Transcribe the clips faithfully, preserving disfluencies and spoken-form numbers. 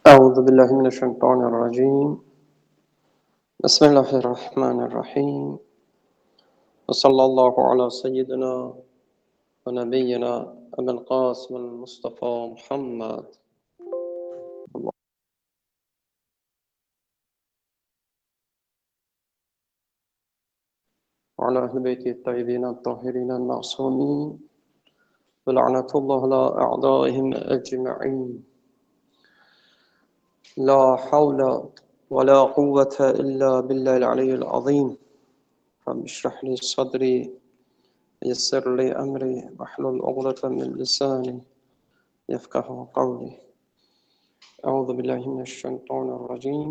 أعوذ بالله من الشيطان الرجيم بسم الله الرحمن الرحيم وصلى الله على سيدنا ونبينا أبي القاسم المصطفى محمد وعلى أهل بيته الطيبين الطاهرين المعصومين ولعنة الله على أعدائهم أجمعين لا حول ولا قوة إلا بالله العلي العظيم رب اشرح لي صدري يسر لي أمري واحلل عقدة من لساني يفقه قولي أعوذ بالله من الشيطان الرجيم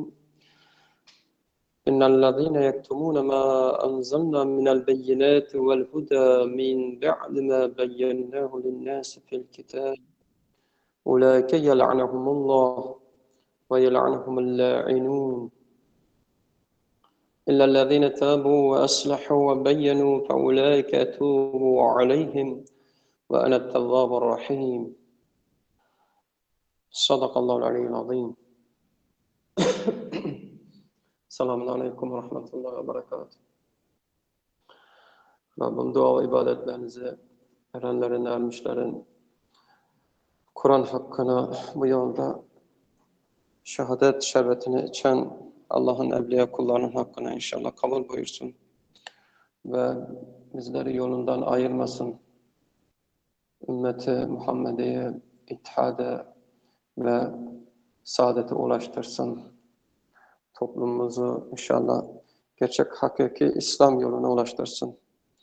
إن الذين يكتمون ما أنزلنا من البينات والهدى من بعد ما بيناه للناس في الكتاب أولئك يلعنهم الله ويلعنهم اللاعنون إلا الذين تابوا وأصلحوا وبينوا فأولئك أتوب عليهم وأنا التواب الرحيم صدق الله العلي العظيم. Selamun Aleyküm ve Rahmetullahi ve Berekatuhu. Rabbim dua ve ibadetlerinizi erenlerin, ermişlerin, Kur'an hakkına bu yolda şehadet şerbetini içen Allah'ın evliya kullarının hakkına inşallah kabul buyursun. Ve bizleri yolundan ayırmasın. Ümmeti Muhammediye, ittihade ve saadete ulaştırsın. Toplumumuzu inşallah gerçek hakiki İslam yoluna ulaştırsın.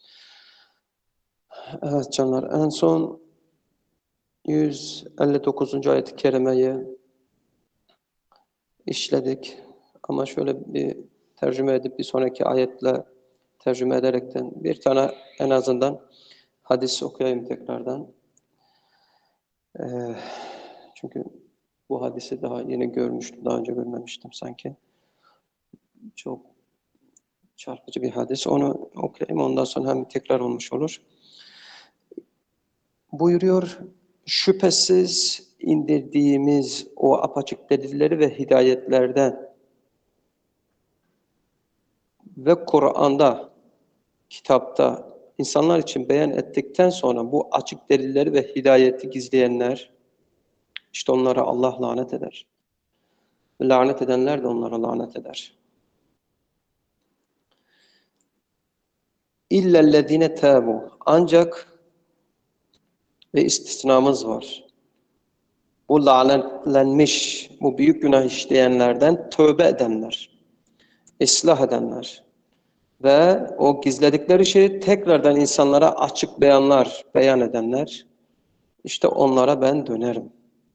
Evet canlar, en son yüz elli dokuzuncu ayet-i kerimeyi işledik. Ama şöyle bir tercüme edip bir sonraki ayetle tercüme ederekten bir tane en azından hadis okuyayım tekrardan. Ee, çünkü bu hadisi daha yeni görmüştüm, daha önce görmemiştim sanki. Çok çarpıcı bir hadis. Onu okuyayım, ondan sonra hem tekrar olmuş olur. Buyuruyor, şüphesiz indirdiğimiz o apaçık delilleri ve hidayetlerden ve Kur'an'da, kitapta insanlar için beyan ettikten sonra bu açık delilleri ve hidayeti gizleyenler, işte onlara Allah lanet eder. Lanet edenler de onlara lanet eder. İllellezine tâbu. Ancak ve istisnamız var. Bu lanetlenmiş, bu büyük günah işleyenlerden tövbe edenler, ıslah edenler ve o gizledikleri şeyi tekrardan insanlara açık beyanlar, beyan edenler, işte onlara ben dönerim.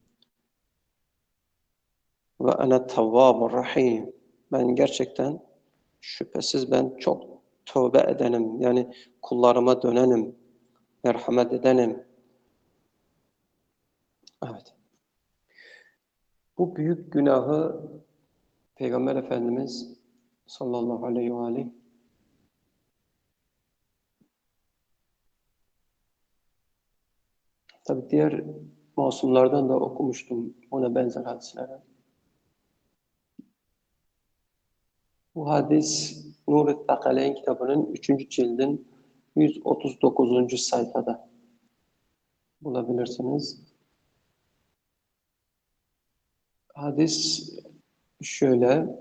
Ve ene tevvâbur rahîm. Ben gerçekten, şüphesiz ben çok tövbe edenim. Yani kullarıma dönenim, merhamet edenim. Evet. Bu büyük günahı Peygamber Efendimiz sallallahu aleyhi ve aleyh tabi diğer masumlardan da okumuştum ona benzer hadisleri. Bu hadis Nur-i Takaleyn kitabının üçüncü cildin yüz otuz dokuzuncu sayfada bulabilirsiniz. Hadis şöyle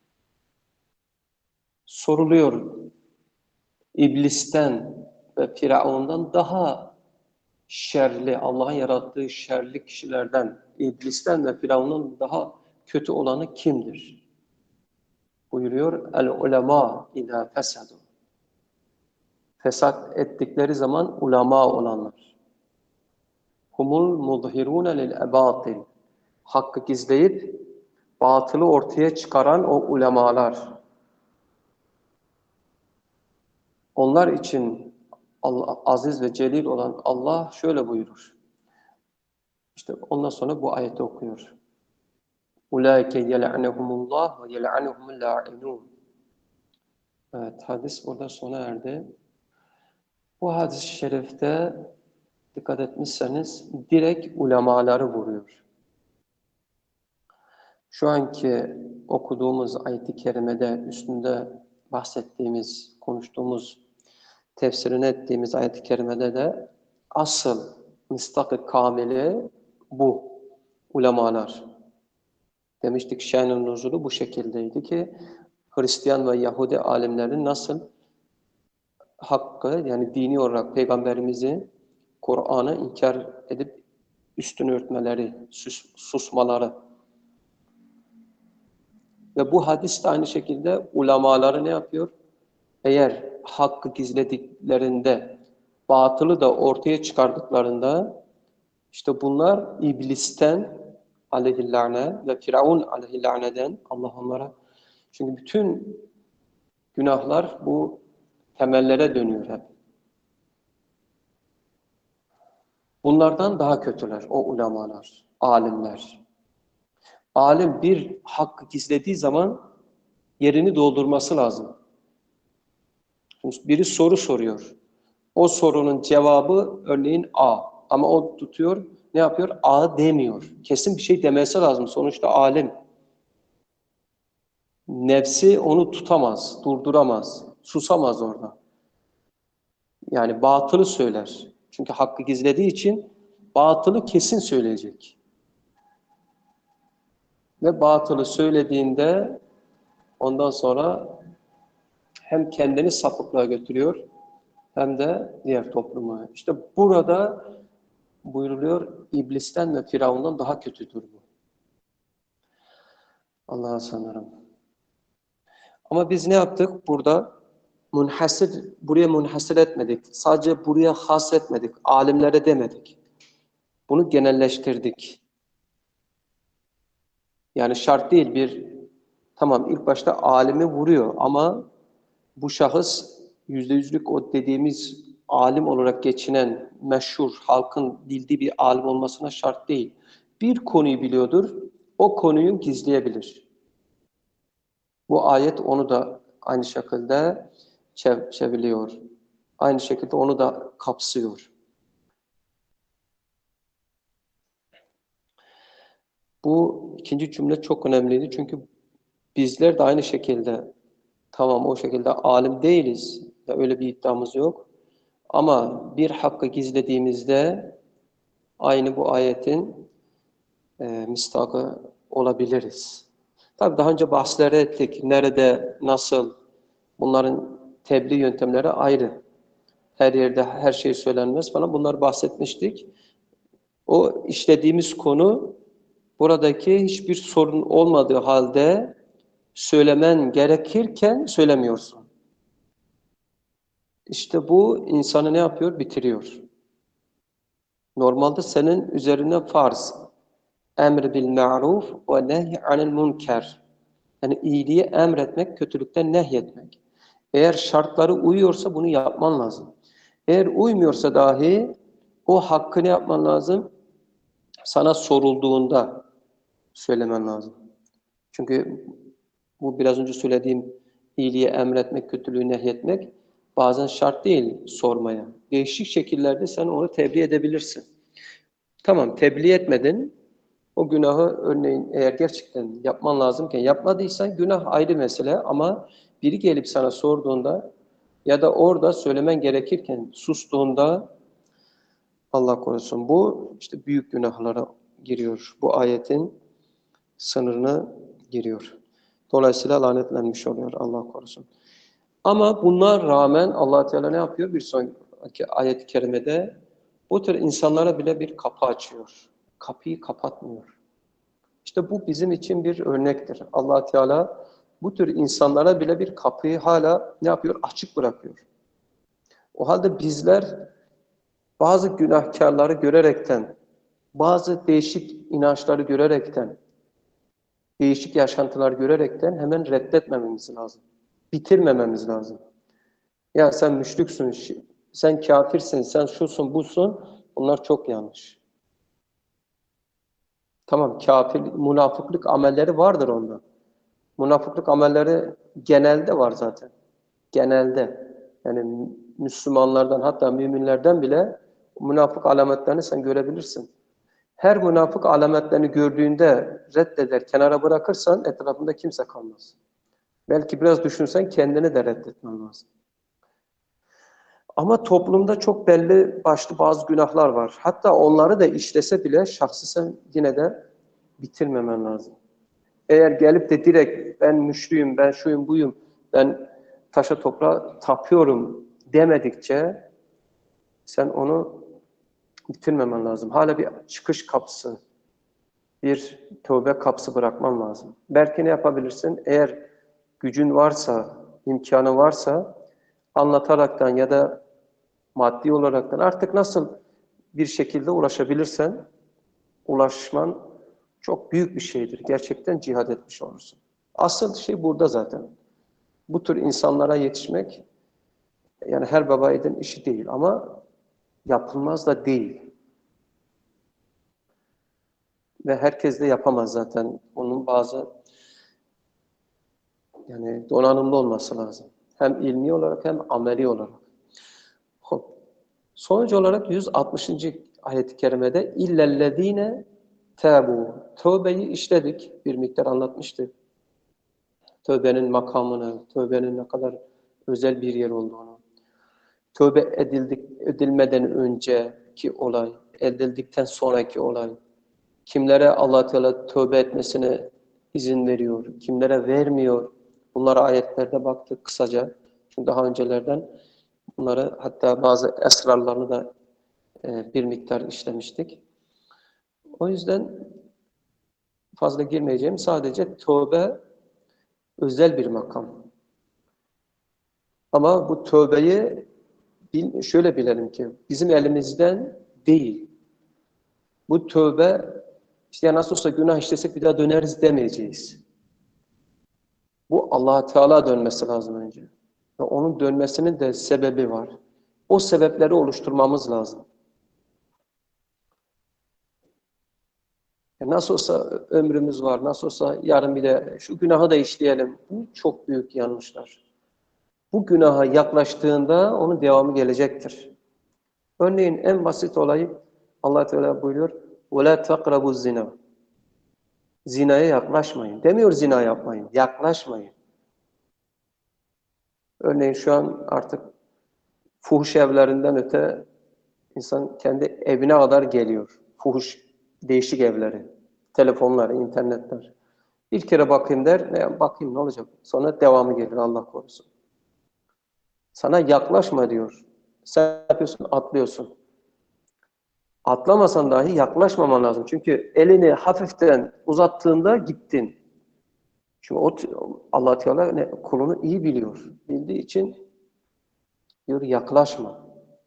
soruluyor. İblisten ve Firavun'dan daha şerli, Allah'ın yarattığı şerli kişilerden, İblisten ve Firavun'dan daha kötü olanı kimdir? Buyuruyor, el-ulema idâ fesadu. Fesat ettikleri zaman ulema olanlar. Humul mudhirûne lil-ebâtil. Hakkı gizleyip batılı ortaya çıkaran o ulemalar. Onlar için Allah, aziz ve celil olan Allah şöyle buyurur. İşte ondan sonra bu ayeti okuyor. Ulaike yel'anehumullah ve yel'anehumul la'inun. Evet, hadis burada sona erdi. Bu hadis-i şerifte dikkat etmişseniz direkt ulemaları vuruyor. Şu anki okuduğumuz ayet-i kerimede üstünde bahsettiğimiz, konuştuğumuz, tefsirini ettiğimiz ayet-i kerimede de asıl mistak-ı kamili bu ulemalar. Demiştik şen-i nuzulu bu şekildeydi ki Hristiyan ve Yahudi alimlerin nasıl hakkı yani dini olarak peygamberimizi Kur'an'ı inkar edip üstünü örtmeleri, sus, susmaları. Ve bu hadis de aynı şekilde ulemaları ne yapıyor? Eğer hakkı gizlediklerinde, batılı da ortaya çıkardıklarında, işte bunlar iblisten aleyhillâne ve Firavun aleyhillâne'den Allah onlara. Çünkü bütün günahlar bu temellere dönüyor hep. Bunlardan daha kötüler o ulemalar, alimler. Alim bir hakkı gizlediği zaman yerini doldurması lazım. Biri soru soruyor. O sorunun cevabı örneğin A. Ama o tutuyor, ne yapıyor? A demiyor. Kesin bir şey demesi lazım. Sonuçta alim. Nefsi onu tutamaz, durduramaz, susamaz orada. Yani batılı söyler. Çünkü hakkı gizlediği için batılı kesin söyleyecek. Ve batılı söylediğinde ondan sonra hem kendini sapıklığa götürüyor hem de diğer topluma. İşte burada buyruluyor, iblisten ve Firavun'dan daha kötüdür bu. Allah'a sanırım. Ama biz ne yaptık? Burada munhasır, buraya munhasır etmedik. Sadece buraya has etmedik. Alimlere demedik. Bunu genelleştirdik. Yani şart değil bir, tamam ilk başta alimi vuruyor ama bu şahıs yüzde yüzlük o dediğimiz alim olarak geçinen, meşhur, halkın bildiği bir alim olmasına şart değil. Bir konuyu biliyordur, o konuyu gizleyebilir. Bu ayet onu da aynı şekilde çeviriyor. Aynı şekilde onu da kapsıyor. Bu ikinci cümle çok önemliydi çünkü bizler de aynı şekilde, tamam o şekilde alim değiliz, ya öyle bir iddiamız yok. Ama bir hakkı gizlediğimizde aynı bu ayetin e, mistakı olabiliriz. Tabii daha önce bahsleri ettik. Nerede, nasıl, bunların tebliğ yöntemleri ayrı. Her yerde her şey söylenmez falan. Bunları bahsetmiştik. O işlediğimiz konu buradaki hiçbir sorun olmadığı halde söylemen gerekirken söylemiyorsun. İşte bu insanı ne yapıyor? Bitiriyor. Normalde senin üzerine farz. Emr bil ma'ruf ve nehy anil münker. Yani iyiliği emretmek, kötülükten nehyetmek. Eğer şartları uyuyorsa bunu yapman lazım. Eğer uymuyorsa dahi o hakkını yapman lazım. Sana sorulduğunda söylemen lazım. Çünkü bu biraz önce söylediğim iyiliği emretmek, kötülüğü nehyetmek bazen şart değil sormaya. Değişik şekillerde sen onu tebliğ edebilirsin. Tamam, tebliğ etmedin. O günahı örneğin eğer gerçekten yapman lazımken yapmadıysan günah ayrı mesele ama biri gelip sana sorduğunda ya da orada söylemen gerekirken sustuğunda Allah korusun bu işte büyük günahlara giriyor. Bu ayetin sınırına giriyor. Dolayısıyla lanetlenmiş oluyor Allah korusun. Ama buna rağmen Allah Teala ne yapıyor? Bir sonraki ayet-i kerimede bu tür insanlara bile bir kapı açıyor. Kapıyı kapatmıyor. İşte bu bizim için bir örnektir. Allah Teala bu tür insanlara bile bir kapıyı hala ne yapıyor? Açık bırakıyor. O halde bizler bazı günahkarları görerekten, bazı değişik inançları görerekten, değişik yaşantılar görerekten hemen reddetmememiz lazım. Bitirmememiz lazım. Ya sen müşriksün, sen kafirsin, sen şusun, busun. Bunlar çok yanlış. Tamam, kafir, münafıklık amelleri vardır onda. Münafıklık amelleri genelde var zaten. Genelde. Yani Müslümanlardan hatta müminlerden bile münafık alametlerini sen görebilirsin. Her münafık alametlerini gördüğünde reddeder, kenara bırakırsan etrafında kimse kalmaz. Belki biraz düşünsen kendini de reddetmen lazım. Ama toplumda çok belli başlı bazı günahlar var. Hatta onları da işlese bile şahsı sen yine de bitirmemen lazım. Eğer gelip de direkt ben müşriyim, ben şuyum buyum, ben taşa toprağa tapıyorum demedikçe sen onu bitirmemen lazım. Hala bir çıkış kapısı, bir tövbe kapısı bırakman lazım. Belki ne yapabilirsin? Eğer gücün varsa, imkanı varsa anlataraktan ya da maddi olaraktan artık nasıl bir şekilde ulaşabilirsen ulaşman çok büyük bir şeydir. Gerçekten cihad etmiş olursun. Asıl şey burada zaten. Bu tür insanlara yetişmek yani her baba yiğidin işi değil ama yapılmaz da değil. Ve herkes de yapamaz zaten. Onun bazı yani donanımlı olması lazım. Hem ilmi olarak hem ameli olarak. Hop. Sonuç olarak yüz altmışıncı ayet-i kerimede illellezine tâbû. Tövbeyi işledik. Bir miktar anlatmıştık. Tövbenin makamını, tövbenin ne kadar özel bir yer olduğunu. Tövbe edildik, edilmeden önceki olay, edildikten sonraki olay. Kimlere Allah Teala tövbe etmesine izin veriyor, kimlere vermiyor. Bunlara ayetlerde baktık kısaca. Çünkü daha öncelerden bunları hatta bazı esrarlarını da e, bir miktar işlemiştik. O yüzden fazla girmeyeceğim. Sadece tövbe özel bir makam. Ama bu tövbeyi bil, şöyle bilelim ki bizim elimizden değil. Bu tövbe işte nasıl olsa günah işlesek bir daha döneriz demeyeceğiz. Bu Allah Teala dönmesi lazım önce. Ve onun dönmesinin de sebebi var. O sebepleri oluşturmamız lazım. Nasıl olsa ömrümüz var, nasıl olsa yarın bir de şu günahı da işleyelim. Bu çok büyük yanlışlar. Bu günaha yaklaştığında onun devamı gelecektir. Örneğin en basit olayı Allah Teala buyuruyor. وَلَا تَقْرَبُوا الزِّنَا Zinaya yaklaşmayın. Demiyor zina yapmayın, yaklaşmayın. Örneğin şu an artık fuhuş evlerinden öte insan kendi evine kadar geliyor. Fuhuş, değişik evleri, telefonlar, internetler. Bir kere bakayım der, ne bakayım ne olacak? Sonra devamı gelir Allah korusun. Sana yaklaşma diyor. Sen yapıyorsun, atlıyorsun. Atlamasan dahi yaklaşmaman lazım. Çünkü elini hafiften uzattığında gittin. Çünkü o Allah Teala kulunu iyi biliyor. Bildiği için diyor yaklaşma.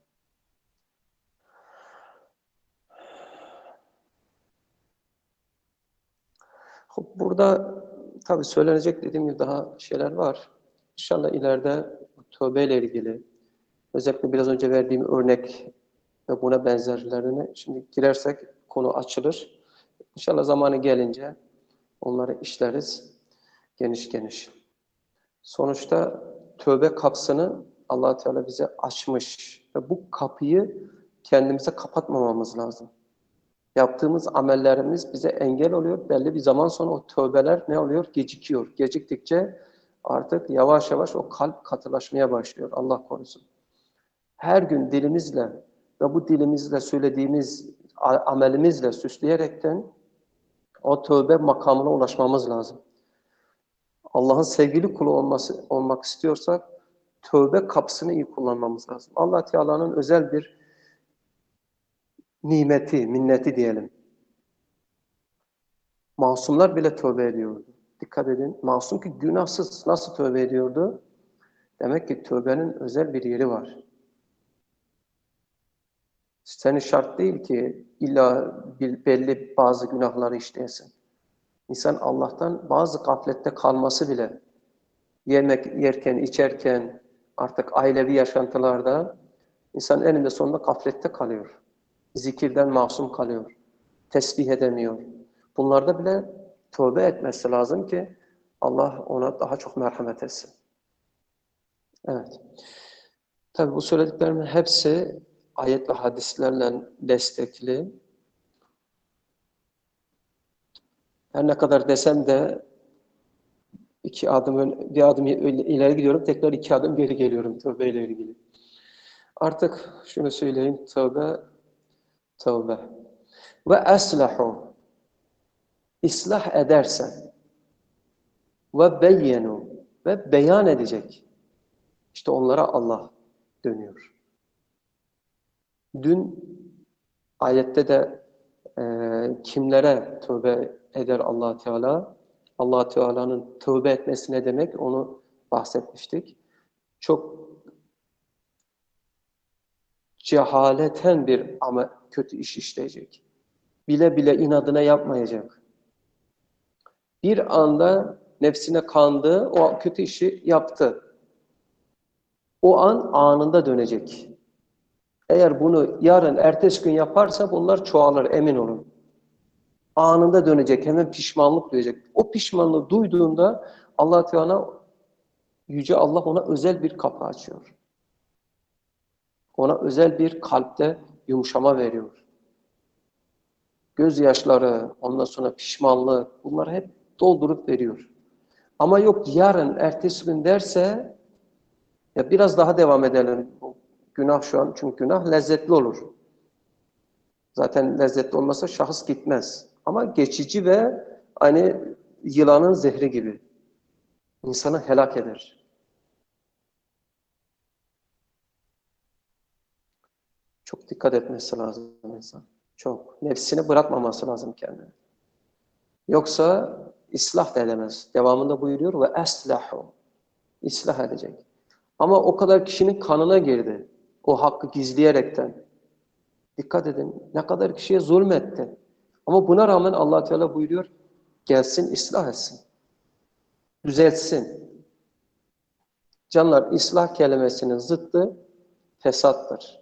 Burada tabii söylenecek dediğim gibi daha şeyler var. İnşallah ileride tövbeyle ilgili özellikle biraz önce verdiğim örnek ve buna benzerlerine şimdi girersek konu açılır. İnşallah zamanı gelince onları işleriz geniş geniş. Sonuçta tövbe kapısını Allah Teala bize açmış ve bu kapıyı kendimize kapatmamamız lazım. Yaptığımız amellerimiz bize engel oluyor. Belli bir zaman sonra o tövbeler ne oluyor? Gecikiyor. Geciktikçe artık yavaş yavaş o kalp katılaşmaya başlıyor. Allah korusun. Her gün dilimizle ve bu dilimizle söylediğimiz amelimizle süsleyerekten o tövbe makamına ulaşmamız lazım. Allah'ın sevgili kulu olması, olmak istiyorsak tövbe kapısını iyi kullanmamız lazım. Allah Teala'nın özel bir nimeti, minneti diyelim. Masumlar bile tövbe ediyordu. Dikkat edin. Masum ki günahsız nasıl tövbe ediyordu? Demek ki tövbenin özel bir yeri var. Senin şart değil ki illa belli bazı günahları işleyesin. İnsan Allah'tan bazı gaflette kalması bile yemek yerken, içerken, artık ailevi yaşantılarda insan eninde sonunda gaflette kalıyor. Zikirden masum kalıyor. Tesbih edemiyor. Bunlarda bile tövbe etmesi lazım ki Allah ona daha çok merhamet etsin. Evet. Tabii bu söylediklerimin hepsi ayet ve hadislerle destekli. Her ne kadar desem de iki adım ön, bir adım ileri gidiyorum, tekrar iki adım geri geliyorum tövbeyle ilgili. Artık şunu söyleyeyim, tövbe, tövbe. Ve eslahu, ıslah edersen ve beyyenu, ve beyan edecek. İşte onlara Allah dönüyor. Dün ayette de e, kimlere tövbe eder Allah Teala? Allah Teala'nın tövbe etmesi ne demek? Onu bahsetmiştik. Çok cehaleten bir ama kötü iş işleyecek. Bile bile inadına yapmayacak. Bir anda nefsine kandı, o kötü işi yaptı. O an anında dönecek. Eğer bunu yarın, ertesi gün yaparsa bunlar çoğalır, emin olun. Anında dönecek, hemen pişmanlık duyacak. O pişmanlığı duyduğunda Allah Teala, Yüce Allah ona özel bir kapı açıyor. Ona özel bir kalpte yumuşama veriyor. Gözyaşları, ondan sonra pişmanlık, bunları hep doldurup veriyor. Ama yok yarın, ertesi gün derse, ya biraz daha devam edelim. Günah şu an, çünkü günah lezzetli olur. Zaten lezzetli olmasa şahıs gitmez. Ama geçici ve hani yılanın zehri gibi. İnsanı helak eder. Çok dikkat etmesi lazım insan. Çok. Nefsini bırakmaması lazım kendine. Yoksa ıslah da edemez. Devamında buyuruyor ve eslahu. İslah edecek. Ama o kadar kişinin kanına girdi. O hakkı gizleyerekten. Dikkat edin. Ne kadar kişiye zulmetti. Ama buna rağmen Allah Teala buyuruyor, gelsin ıslah etsin. Düzeltsin. Canlar, ıslah kelimesinin zıttı fesattır.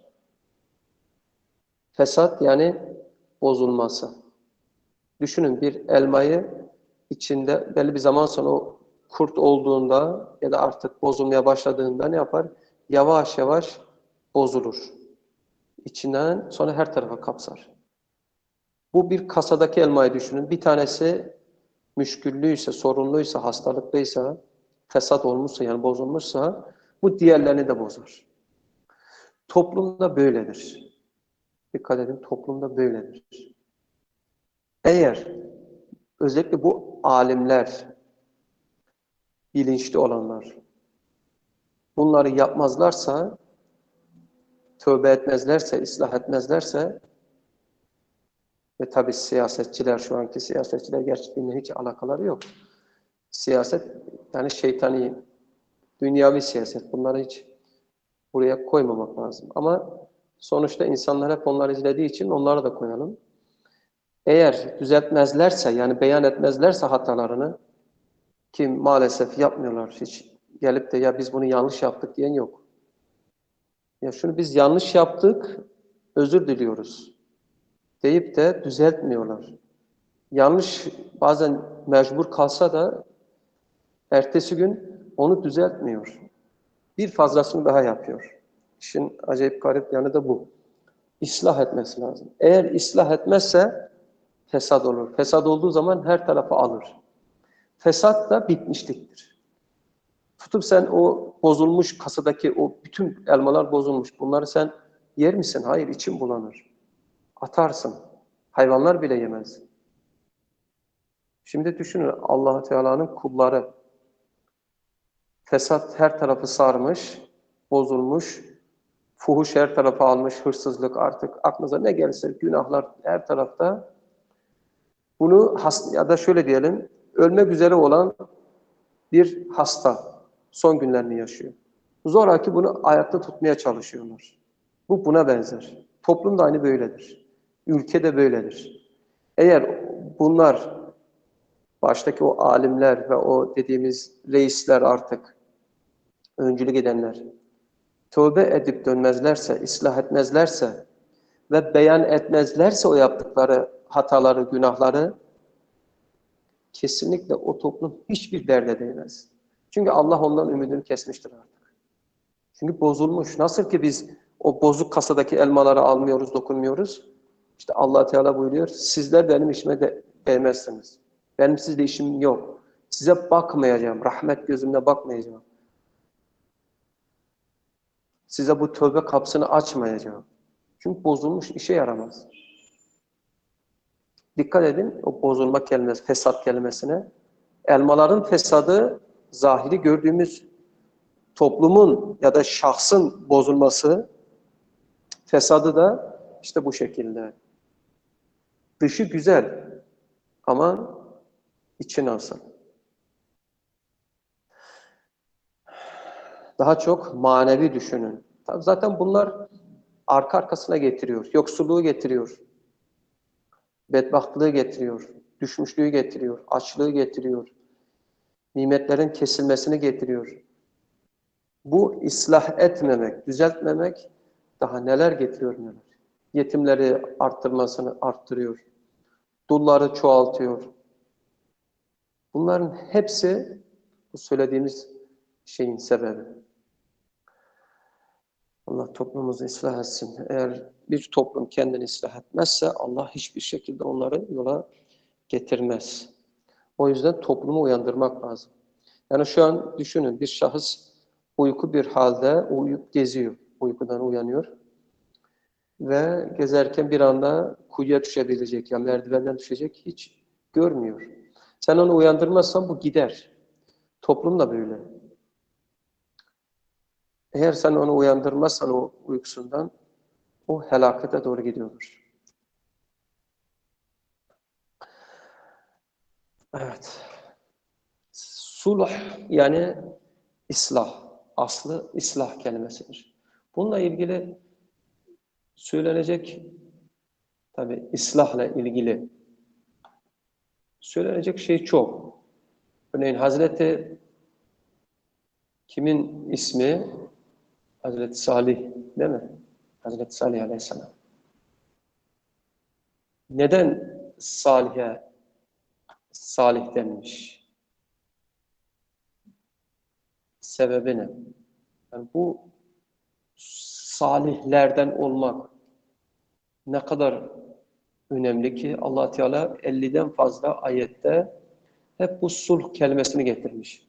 Fesat yani bozulması. Düşünün, bir elmayı içinde belli bir zaman sonra o kurt olduğunda ya da artık bozulmaya başladığında ne yapar? Yavaş yavaş bozulur. İçinden sonra her tarafa kapsar. Bu bir kasadaki elmayı düşünün. Bir tanesi müşküllüyse, sorunluysa, hastalıklıysa, fesat olmuşsa yani bozulmuşsa bu diğerlerini de bozar. Toplumda böyledir. Dikkat edin, toplumda böyledir. Eğer özellikle bu alimler, bilinçli olanlar bunları yapmazlarsa, tövbe etmezlerse, ıslah etmezlerse ve tabii siyasetçiler, şu anki siyasetçiler gerçekten hiç alakaları yok. Siyaset yani şeytani, dünyavi siyaset. Bunları hiç buraya koymamak lazım. Ama sonuçta insanlar hep onları izlediği için onları da koyalım. Eğer düzeltmezlerse, yani beyan etmezlerse hatalarını, ki maalesef yapmıyorlar, hiç gelip de ya biz bunu yanlış yaptık diyen yok. Ya şunu biz yanlış yaptık, özür diliyoruz deyip de düzeltmiyorlar. Yanlış bazen mecbur kalsa da ertesi gün onu düzeltmiyor. Bir fazlasını daha yapıyor. İşin acayip garip yanı da bu. İslah etmesi lazım. Eğer ıslah etmezse fesat olur. Fesat olduğu zaman her tarafı alır. Fesat da bitmişliktir. Tutup sen o bozulmuş kasadaki o bütün elmalar bozulmuş. Bunları sen yer misin? Hayır, için bulanır. Atarsın. Hayvanlar bile yemez. Şimdi düşünün, Allah Teala'nın kulları. Fesat her tarafı sarmış, bozulmuş, fuhuş her tarafı almış, hırsızlık artık aklınıza ne gelirse günahlar her tarafta. Bunu ya da şöyle diyelim, ölmek üzere olan bir hasta son günlerini yaşıyor. Zoraki bunu ayakta tutmaya çalışıyorlar. Bu buna benzer. Toplum da aynı böyledir. Ülke de böyledir. Eğer bunlar, baştaki o alimler ve o dediğimiz reisler, artık öncülük edenler, tövbe edip dönmezlerse, ıslah etmezlerse ve beyan etmezlerse o yaptıkları hataları, günahları, kesinlikle o toplum hiçbir derde değmez. Çünkü Allah ondan ümidini kesmiştir artık. Çünkü bozulmuş. Nasıl ki biz o bozuk kasadaki elmaları almıyoruz, dokunmuyoruz. İşte Allah Teala buyuruyor, sizler benim işime de değmezsiniz. Benim sizle işim yok. Size bakmayacağım. Rahmet gözümle bakmayacağım. Size bu tövbe kapısını açmayacağım. Çünkü bozulmuş işe yaramaz. Dikkat edin o bozulma kelimesi, fesat kelimesine. Elmaların fesadı, zahiri gördüğümüz toplumun ya da şahsın bozulması, fesadı da işte bu şekilde. Dışı güzel ama içi nasıl? Daha çok manevi düşünün. Zaten bunlar arka arkasına getiriyor. Yoksulluğu getiriyor. Bedbahtlığı getiriyor. Düşmüşlüğü getiriyor. Açlığı getiriyor. Nimetlerin kesilmesini getiriyor. Bu ıslah etmemek, düzeltmemek daha neler getiriyor neler. Yetimleri arttırmasını arttırıyor. Dulları çoğaltıyor. Bunların hepsi bu söylediğimiz şeyin sebebi. Allah toplumumuzu ıslah etsin. Eğer bir toplum kendini ıslah etmezse Allah hiçbir şekilde onları yola getirmez. O yüzden toplumu uyandırmak lazım. Yani şu an düşünün bir şahıs uyku bir halde uyuyup geziyor. Uykudan uyanıyor. Ve gezerken bir anda kuyuya düşebilecek ya merdivenden düşecek hiç görmüyor. Sen onu uyandırmazsan bu gider. Toplum da böyle. Eğer sen onu uyandırmazsan o uykusundan o helakete doğru gidiyordur. Evet. Sulh yani ıslah. Aslı ıslah kelimesidir. Bununla ilgili söylenecek tabii ıslahla ilgili söylenecek şey çok. Örneğin Hazreti kimin ismi? Hazreti Salih değil mi? Hazreti Salih Aleyhisselam. Neden Salih'e Salih denmiş? Sebebi ne? Yani bu salihlerden olmak ne kadar önemli ki Allah Teala elliden fazla ayette hep bu sulh kelimesini getirmiş.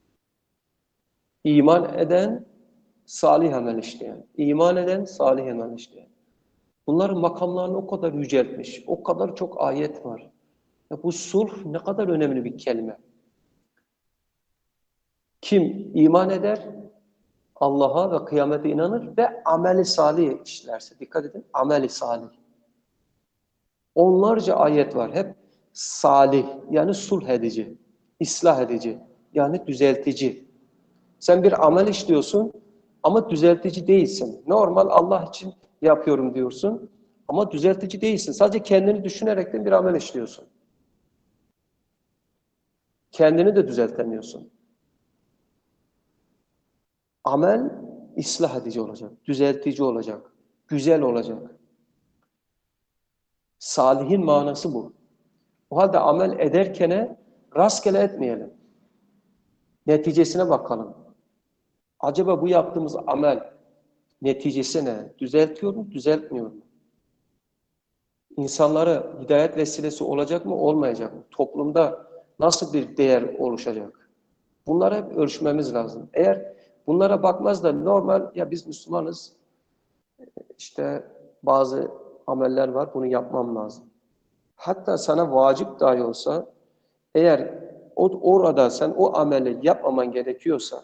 İman eden, salih amel işleyen. İman eden, salih amel işleyen. Bunların makamlarını o kadar yüceltmiş. O kadar çok ayet var. Ya bu sulh ne kadar önemli bir kelime. Kim iman eder, Allah'a ve kıyamete inanır ve ameli salih işlerse. Dikkat edin, ameli salih. Onlarca ayet var. Hep salih, yani sulh edici, ıslah edici, yani düzeltici. Sen bir amel işliyorsun ama düzeltici değilsin. Normal Allah için yapıyorum diyorsun ama düzeltici değilsin. Sadece kendini düşünerekten bir amel işliyorsun. Kendini de düzeltemiyorsun. Amel ıslah edici olacak, düzeltici olacak, güzel olacak. Salihin manası bu. O halde amel ederken rastgele etmeyelim. Neticesine bakalım. Acaba bu yaptığımız amel neticesi ne? Düzeltiyor mu, düzeltmiyor mu? İnsanlara hidayet vesilesi olacak mı, olmayacak mı? Toplumda nasıl bir değer oluşacak? Bunları hep ölçmemiz lazım. Eğer bunlara bakmaz da normal, ya biz Müslümanız, işte bazı ameller var, bunu yapmam lazım. Hatta sana vacip dahi olsa, eğer orada sen o ameli yapmaman gerekiyorsa,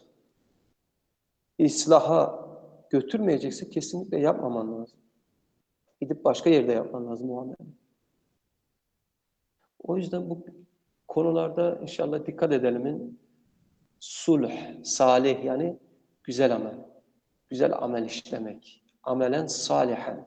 islaha götürmeyecekse kesinlikle yapmaman lazım. Gidip başka yerde yapman lazım o ameli. O yüzden bu konularda inşallah dikkat edelim. Sulh, salih yani güzel amel. Güzel amel işlemek. Amelen salihen.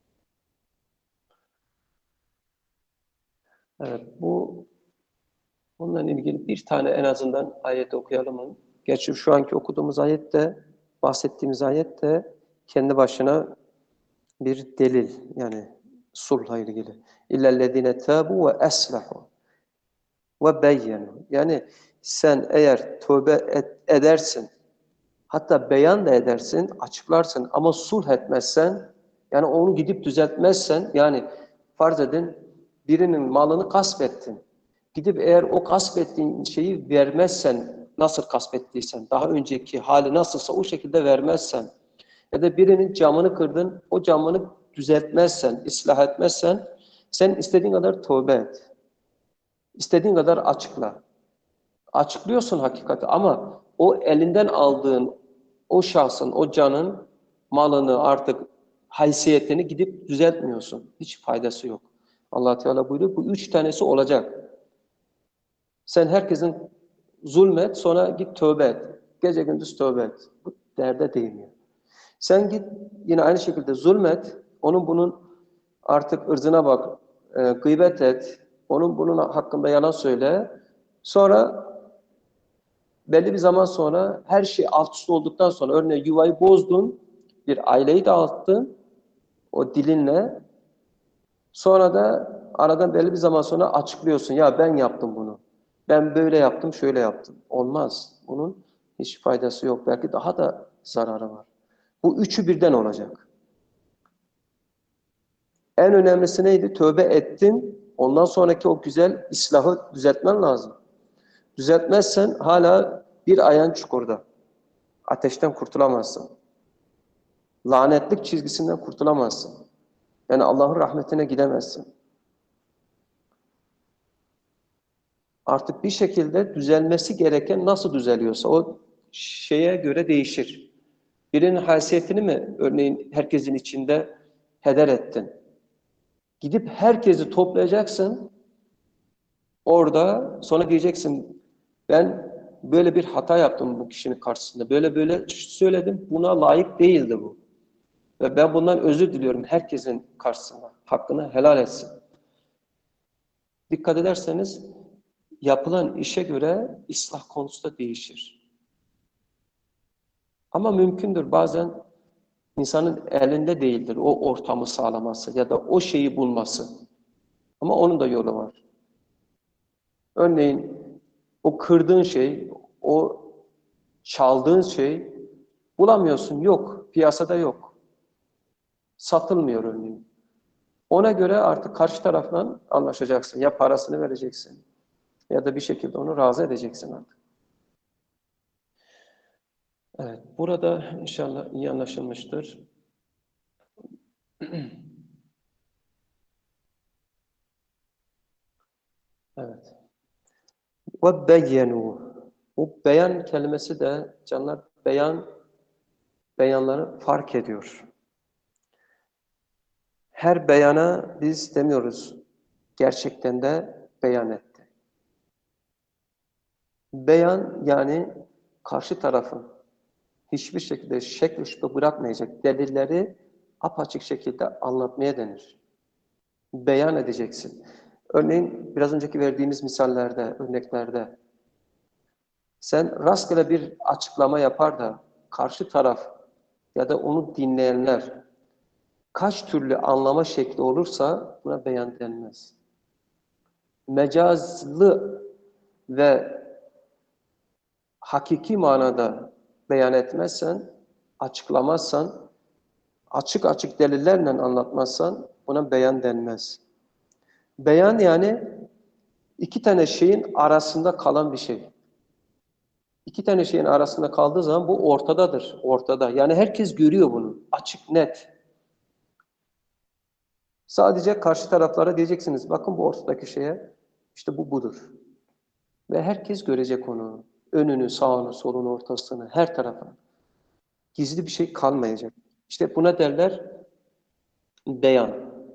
Evet, bu bununla ilgili bir tane en azından ayet okuyalım. Gerçi şu anki okuduğumuz ayette, bahsettiğimiz ayette kendi başına bir delil, yani sulhla ilgili. İllellezine tabu ve eslahu ve beyyenu. Yani sen eğer tövbe et, edersin, hatta beyan da edersin, açıklarsın ama sulh etmezsen, yani onu gidip düzeltmezsen, yani farz edin birinin malını gasp ettin. Gidip eğer o gasp ettiğin şeyi vermezsen, nasıl gasp ettiysen, daha önceki hali nasılsa o şekilde vermezsen, ya da birinin camını kırdın, o camını düzeltmezsen, ıslah etmezsen, sen istediğin kadar tövbe et. İstediğin kadar açıkla. Açıklıyorsun hakikati ama o elinden aldığın o şahsın, o canın malını artık haysiyetini gidip düzeltmiyorsun. Hiç faydası yok. Allah Teala buyuruyor bu üç tanesi olacak. Sen herkesin zulmet, sonra git tövbe et. Gece gündüz tövbe et. Bu derde değmiyor. Sen git yine aynı şekilde zulmet, onun bunun artık ırzına bak, e, gıybet et, onun bunun hakkında yalan söyle. Sonra belli bir zaman sonra her şey alt üst olduktan sonra örneğin yuvayı bozdun, bir aileyi dağıttın o dilinle. Sonra da aradan belli bir zaman sonra açıklıyorsun. Ya ben yaptım bunu. Ben böyle yaptım, şöyle yaptım. Olmaz. Bunun hiç faydası yok. Belki daha da zararı var. Bu üçü birden olacak. En önemlisi neydi? Tövbe ettin. Ondan sonraki o güzel islahı düzeltmen lazım. Düzeltmezsen hala bir ayağın çukurda. Ateşten kurtulamazsın. Lanetlik çizgisinden kurtulamazsın. Yani Allah'ın rahmetine gidemezsin. Artık bir şekilde düzelmesi gereken nasıl düzeliyorsa o şeye göre değişir. Birinin haysiyetini mi örneğin herkesin içinde heder ettin? Gidip herkesi toplayacaksın. Orada sonra diyeceksin ben böyle bir hata yaptım bu kişinin karşısında. Böyle böyle söyledim. Buna layık değildi bu. Ve ben bundan özür diliyorum herkesin karşısında. Hakkını helal etsin. Dikkat ederseniz yapılan işe göre ıslah konusu da değişir. Ama mümkündür bazen insanın elinde değildir o ortamı sağlaması ya da o şeyi bulması. Ama onun da yolu var. Örneğin o kırdığın şey, o çaldığın şey bulamıyorsun, yok. Piyasada yok. Satılmıyor örneğin. Ona göre artık karşı tarafla anlaşacaksın. Ya parasını vereceksin ya da bir şekilde onu razı edeceksin artık. Evet, burada inşallah iyi anlaşılmıştır. Evet. Ve beyenu. Bu beyan kelimesi de canlar beyan beyanları fark ediyor. Her beyana biz demiyoruz gerçekten de beyan etti. Beyan yani karşı tarafın hiçbir şekilde şek ve şüphe bırakmayacak delilleri apaçık şekilde anlatmaya denir. Beyan edeceksin. Örneğin biraz önceki verdiğimiz misallerde, örneklerde sen rastgele bir açıklama yapar da karşı taraf ya da onu dinleyenler kaç türlü anlama şekli olursa buna beyan denmez. Mecazlı ve hakiki manada beyan etmezsen, açıklamazsan, açık açık delillerle anlatmazsan buna beyan denmez. Beyan yani iki tane şeyin arasında kalan bir şey. İki tane şeyin arasında kaldığı zaman bu ortadadır, ortada. Yani herkes görüyor bunu, açık, net. Sadece karşı taraflara diyeceksiniz, bakın bu ortadaki şeye, işte bu budur. Ve herkes görecek onu. Önünü, sağını, solunu, ortasını, her tarafını. Gizli bir şey kalmayacak. İşte buna derler beyan.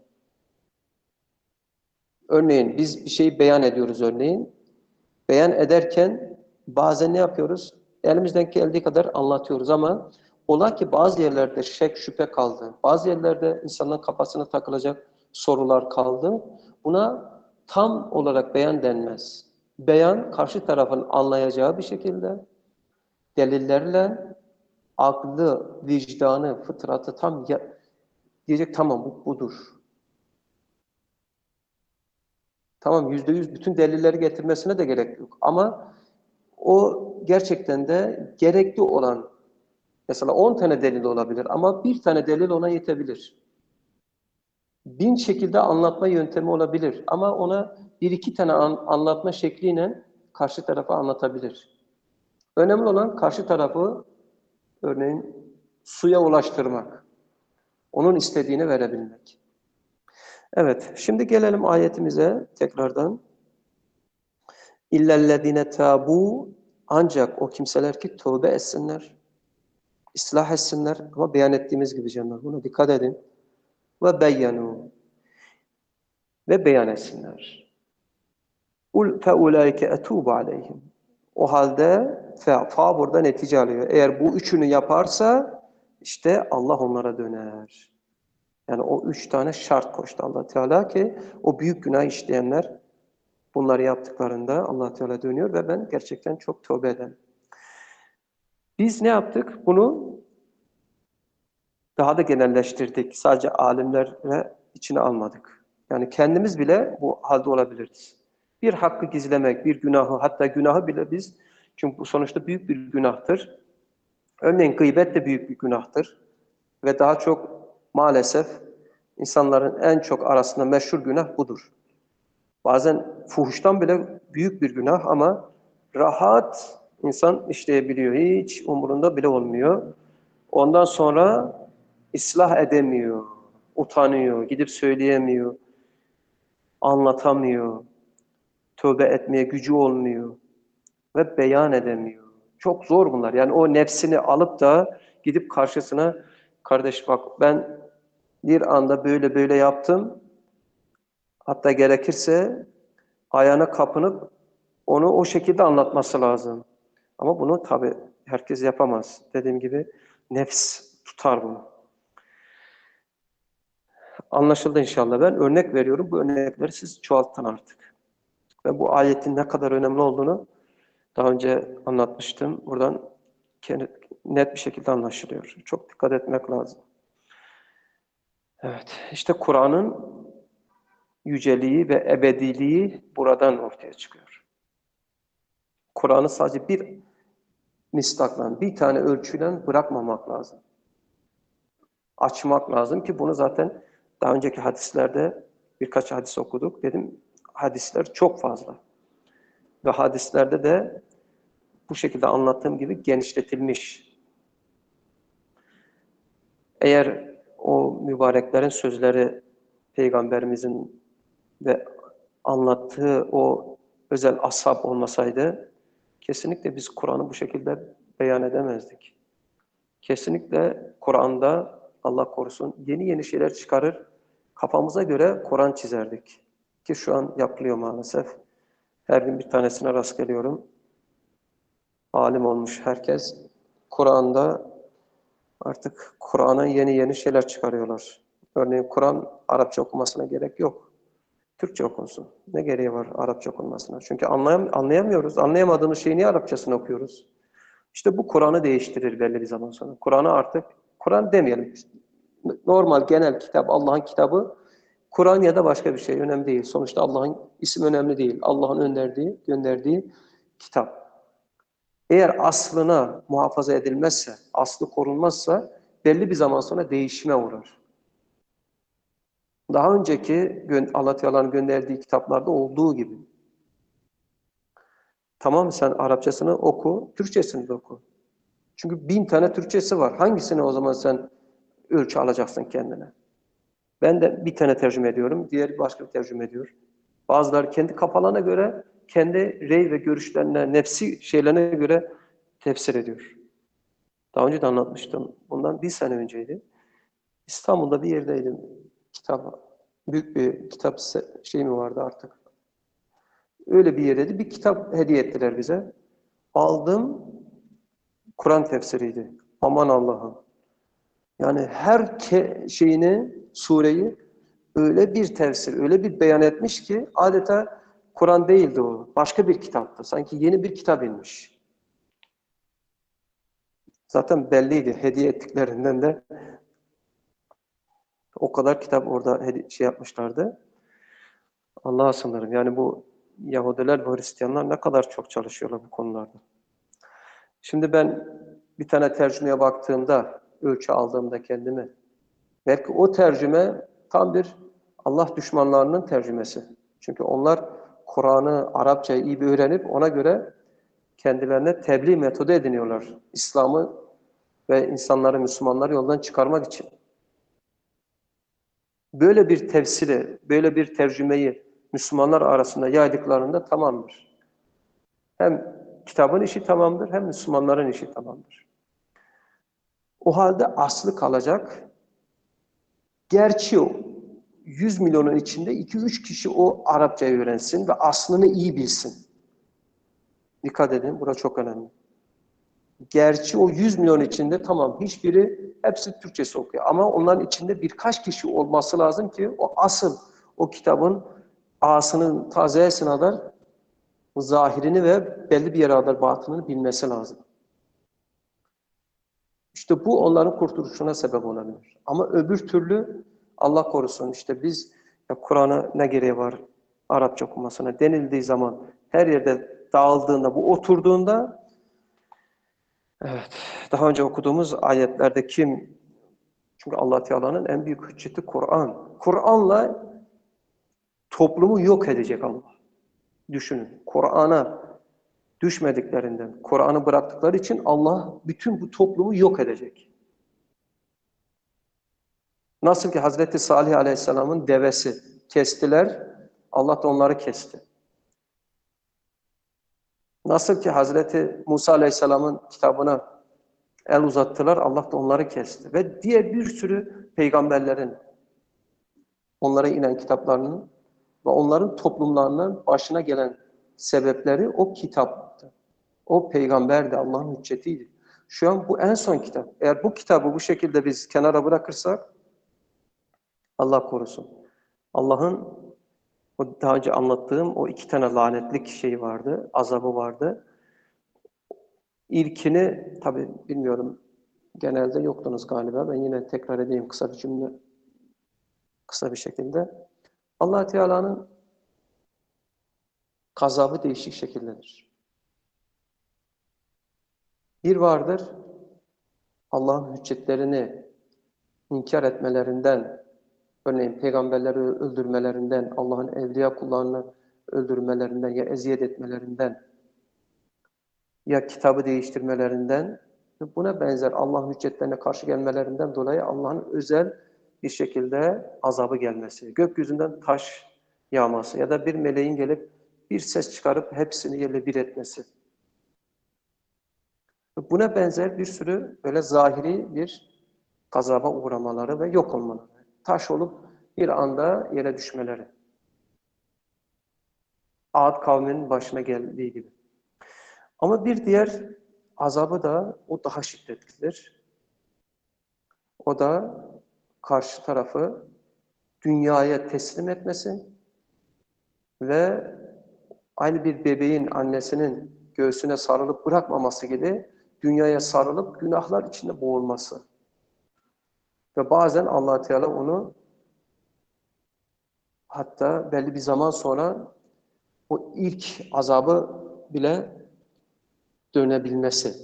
Örneğin biz bir şeyi beyan ediyoruz örneğin. Beyan ederken bazen ne yapıyoruz? Elimizden geldiği kadar anlatıyoruz ama ola ki bazı yerlerde şek, şüphe kaldı. Bazı yerlerde insanların kafasına takılacak sorular kaldı. Buna tam olarak beyan denmez. Beyan karşı tarafın anlayacağı bir şekilde delillerle aklı, vicdanı, fıtratı tam ya, diyecek tamam bu budur. Tamam yüzde yüz bütün delilleri getirmesine de gerek yok. Ama o gerçekten de gerekli olan mesela on tane delil olabilir ama bir tane delil ona yetebilir. Bin şekilde anlatma yöntemi olabilir ama ona bir iki tane an, anlatma şekliyle karşı tarafa anlatabilir. Önemli olan karşı tarafı örneğin suya ulaştırmak. Onun istediğini verebilmek. Evet, şimdi gelelim ayetimize tekrardan. İllellezine tabu, ancak o kimseler ki tövbe etsinler, ıslah etsinler, ama beyan ettiğimiz gibi canlar, buna dikkat edin. Ve beyyenu, ve beyan etsinler. Ul fe ulaike etubu aleyhim. O halde fe, fa burada netice alıyor. Eğer bu üçünü yaparsa işte Allah onlara döner. Yani o üç tane şart koştu Allah Teala ki o büyük günah işleyenler bunları yaptıklarında Allah Teala dönüyor ve ben gerçekten çok tövbe ederim. Biz ne yaptık? Bunu daha da genelleştirdik. Sadece alimlerle içine almadık. Yani kendimiz bile bu halde olabiliriz. Bir hakkı gizlemek, bir günahı, hatta günahı bile biz, çünkü bu sonuçta büyük bir günahtır. Örneğin gıybet de büyük bir günahtır. Ve daha çok maalesef insanların en çok arasında meşhur günah budur. Bazen fuhuştan bile büyük bir günah ama rahat insan işleyebiliyor. Hiç umurunda bile olmuyor. Ondan sonra ıslah edemiyor, utanıyor, gidip söyleyemiyor, anlatamıyor, tövbe etmeye gücü olmuyor ve beyan edemiyor. Çok zor bunlar. Yani o nefsini alıp da gidip karşısına, kardeş bak ben bir anda böyle böyle yaptım, hatta gerekirse ayağına kapınıp onu o şekilde anlatması lazım. Ama bunu tabii herkes yapamaz. Dediğim gibi nefs tutar bunu. Anlaşıldı inşallah. Ben örnek veriyorum. Bu örnekleri siz çoğaltın artık. Ve bu ayetin ne kadar önemli olduğunu daha önce anlatmıştım. Buradan net bir şekilde anlaşılıyor. Çok dikkat etmek lazım. Evet. İşte Kur'an'ın yüceliği ve ebediliği buradan ortaya çıkıyor. Kur'an'ı sadece bir mistakla, bir tane ölçüyle bırakmamak lazım. Açmak lazım ki bunu zaten daha önceki hadislerde birkaç hadis okuduk. Dedim hadisler çok fazla. Ve hadislerde de bu şekilde anlattığım gibi genişletilmiş. Eğer o mübareklerin sözleri Peygamberimizin ve anlattığı o özel ashab olmasaydı kesinlikle biz Kur'an'ı bu şekilde beyan edemezdik. Kesinlikle Kur'an'da Allah korusun yeni yeni şeyler çıkarır, kafamıza göre Kur'an çizerdik. Ki şu an yapılıyor maalesef. Her gün bir tanesine rast geliyorum. Alim olmuş herkes. Kur'an'da artık Kur'an'a yeni yeni şeyler çıkarıyorlar. Örneğin Kur'an Arapça okumasına gerek yok. Türkçe okunsun. Ne gereği var Arapça okunmasına? Çünkü anlayam anlayamıyoruz. Anlayamadığımız şeyi niye Arapçasını okuyoruz? İşte bu Kur'an'ı değiştirir belli bir zaman sonra. Kur'an'ı artık, Kur'an demeyelim. Normal genel kitap, Allah'ın kitabı, Kur'an ya da başka bir şey önemli değil. Sonuçta Allah'ın isim önemli değil. Allah'ın gönderdiği, gönderdiği kitap. Eğer aslına muhafaza edilmezse, aslı korunmazsa belli bir zaman sonra değişime uğrar. Daha önceki Allah Teala'nın gönderdiği kitaplarda olduğu gibi. Tamam sen Arapçasını oku, Türkçesini de oku. Çünkü bin tane Türkçesi var. Hangisini o zaman sen ölçü alacaksın kendine? Ben de bir tane tercüme ediyorum, diğeri başka bir tercüme ediyor. Bazıları kendi kafalarına göre, kendi rey ve görüşlerine, nefsi şeylerine göre tefsir ediyor. Daha önce de anlatmıştım. Bundan bir sene önceydi. İstanbul'da bir yerdeydim. Kitap, büyük bir kitap şey mi vardı artık? Öyle bir yerdeydi. Bir kitap hediye ettiler bize. Aldım, Kur'an tefsiriydi. Aman Allah'ım. Yani her şeyini, sureyi öyle bir tefsir, öyle bir beyan etmiş ki adeta Kur'an değildi o. Başka bir kitaptı. Sanki yeni bir kitap inmiş. Zaten belliydi. Hediye ettiklerinden de o kadar kitap orada şey yapmışlardı. Allah'a sığınırım. Yani bu Yahudiler ve Hristiyanlar ne kadar çok çalışıyorlar bu konularda. Şimdi ben bir tane tercümeye baktığımda, ölçü aldığımda kendimi, belki o tercüme tam bir Allah düşmanlarının tercümesi. Çünkü onlar Kur'an'ı, Arapçayı iyi bir öğrenip ona göre kendilerine tebliğ metodu ediniyorlar. İslam'ı ve insanları, Müslümanları yoldan çıkarmak için. Böyle bir tefsiri, böyle bir tercümeyi Müslümanlar arasında yaydıklarında tamamdır. Hem kitabın işi tamamdır, hem Müslümanların işi tamamdır. O halde aslı kalacak. Gerçi o yüz milyonun içinde iki üç kişi o Arapçayı öğrensin ve aslını iyi bilsin. Dikkat edin, burası çok önemli. Gerçi o yüz milyon içinde tamam hiçbiri, hepsi Türkçesi okuyor. Ama onların içinde birkaç kişi olması lazım ki o asıl, o kitabın asının tazeyesine kadar zahirini ve belli bir yere kadar batınını bilmesi lazım. İşte bu onların kurtuluşuna sebep olabilir. Ama öbür türlü Allah korusun işte biz Kur'an'a ne gereği var Arapça okumasına denildiği zaman her yerde dağıldığında, bu oturduğunda evet, daha önce okuduğumuz ayetlerde kim? Çünkü Allah Teala'nın en büyük hücceti Kur'an. Kur'an'la toplumu yok edecek Allah. Düşünün. Kur'an'a düşmediklerinden, Kur'an'ı bıraktıkları için Allah bütün bu toplumu yok edecek. Nasıl ki Hazreti Salih Aleyhisselam'ın devesi kestiler, Allah da onları kesti. Nasıl ki Hazreti Musa Aleyhisselam'ın kitabına el uzattılar, Allah da onları kesti. Ve diğer bir sürü peygamberlerin, onlara inen kitaplarının ve onların toplumlarının başına gelen sebepleri o kitaptı. O peygamber de Allah'ın hüccetiydi. Şu an bu en son kitap. Eğer bu kitabı bu şekilde biz kenara bırakırsak, Allah korusun. Allah'ın o daha önce anlattığım o iki tane lanetlik şeyi vardı, azabı vardı. İlkini tabii bilmiyorum, genelde yoktunuz galiba. Ben yine tekrar edeyim kısa bir cümle, kısa bir şekilde. Allah Teala'nın gazabı değişik şekildedir. Bir vardır, Allah'ın hüccetlerini inkar etmelerinden, örneğin peygamberleri öldürmelerinden, Allah'ın evliya kullarını öldürmelerinden ya eziyet etmelerinden ya kitabı değiştirmelerinden, buna benzer Allah'ın hüccetlerine karşı gelmelerinden dolayı Allah'ın özel bir şekilde azabı gelmesi, gökyüzünden taş yağması ya da bir meleğin gelip bir ses çıkarıp hepsini yerle bir etmesi. Buna benzer bir sürü böyle zahiri bir gazaba uğramaları ve yok olmaları. Taş olup bir anda yere düşmeleri. Ad kavminin başına geldiği gibi. Ama bir diğer azabı da o daha şiddetlidir. O da karşı tarafı dünyaya teslim etmesi ve aynı bir bebeğin annesinin göğsüne sarılıp bırakmaması gibi dünyaya sarılıp günahlar içinde boğulması. Ve bazen Allah Teala onu hatta belli bir zaman sonra o ilk azabı bile dönebilmesi.